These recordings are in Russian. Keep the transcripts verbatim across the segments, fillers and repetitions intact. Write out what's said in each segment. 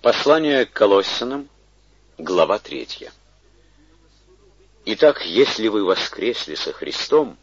Послание к Колоссянам, глава третья. Итак, если вы воскресли со Христом,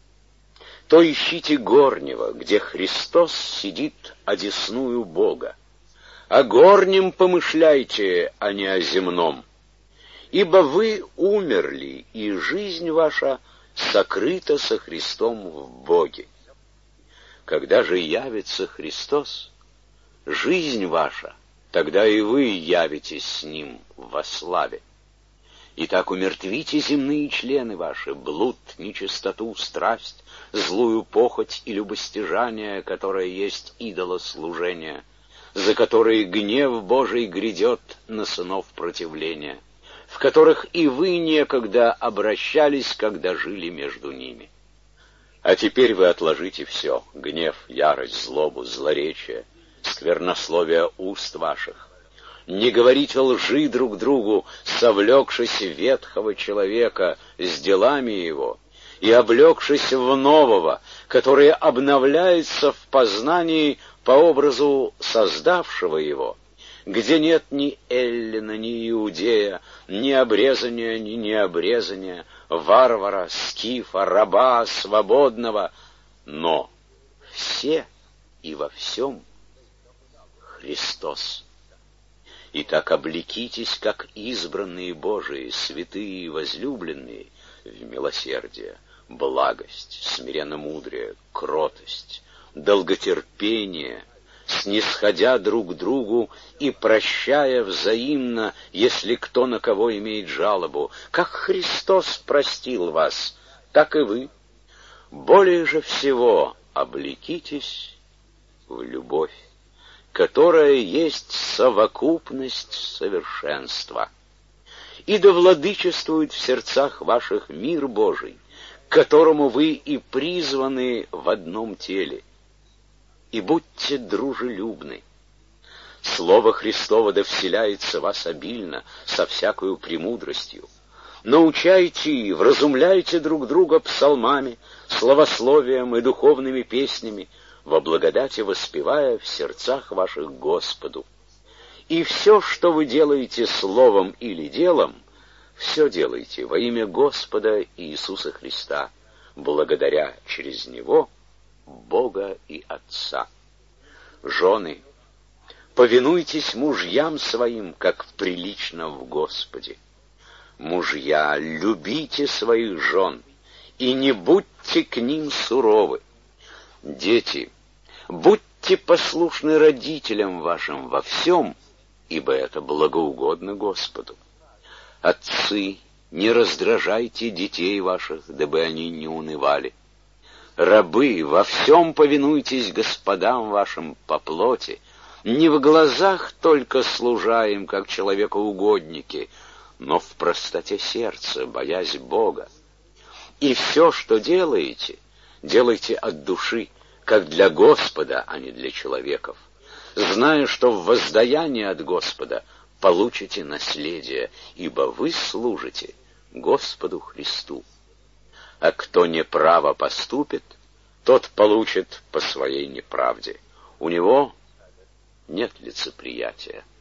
то ищите горнего, где Христос сидит одесную Бога. О горнем помышляйте, а не о земном. Ибо вы умерли, и жизнь ваша сокрыта со Христом в Боге. Когда же явится Христос, жизнь ваша, тогда и вы явитесь с Ним во славе. Итак, умертвите земные члены ваши, блуд, нечистоту, страсть, злую похоть и любостяжание, которое есть идолослужение, за которые гнев Божий грядет на сынов противления, в которых и вы некогда обращались, когда жили между ними. А теперь вы отложите все — гнев, ярость, злобу, злоречие, сквернословие уст ваших. Не говорите лжи друг другу, совлекшись ветхого человека с делами его, и облегшись в нового, который обновляется в познании по образу создавшего его, где нет ни эллина, ни иудея, ни обрезания, ни необрезания, варвара, скифа, раба, свободного, но все и во всем Христос. Итак, облекитесь, как избранные Божии, святые и возлюбленные, в милосердие, благость, смиренномудрие, кротость, долготерпение, снисходя друг к другу и прощая взаимно, если кто на кого имеет жалобу. Как Христос простил вас, так и вы. Более же всего облекитесь в любовь, которая есть совокупность совершенства. И да владычествует в сердцах ваших мир Божий, к которому вы и призваны в одном теле. И будьте дружелюбны. Слово Христово да вселяется в вас обильно, со всякою премудростью. Научайте и вразумляйте друг друга псалмами, славословием и духовными песнями, во благодати воспевая в сердцах ваших Господу. И все, что вы делаете словом или делом, все делайте во имя Господа Иисуса Христа, благодаря через Него Бога и Отца. Жены, повинуйтесь мужьям своим, как прилично в Господе. Мужья, любите своих жен, и не будьте к ним суровы. Дети, будьте послушны родителям вашим во всем, ибо это благоугодно Господу. Отцы, не раздражайте детей ваших, дабы они не унывали. Рабы, во всем повинуйтесь господам вашим по плоти, не в глазах только служа им, как человекоугодники, но в простоте сердца, боясь Бога. И все, что делаете, делайте от души, как для Господа, а не для человеков, зная, что в воздаянии от Господа получите наследие, ибо вы служите Господу Христу. А кто неправо поступит, тот получит по своей неправде. У него нет лицеприятия.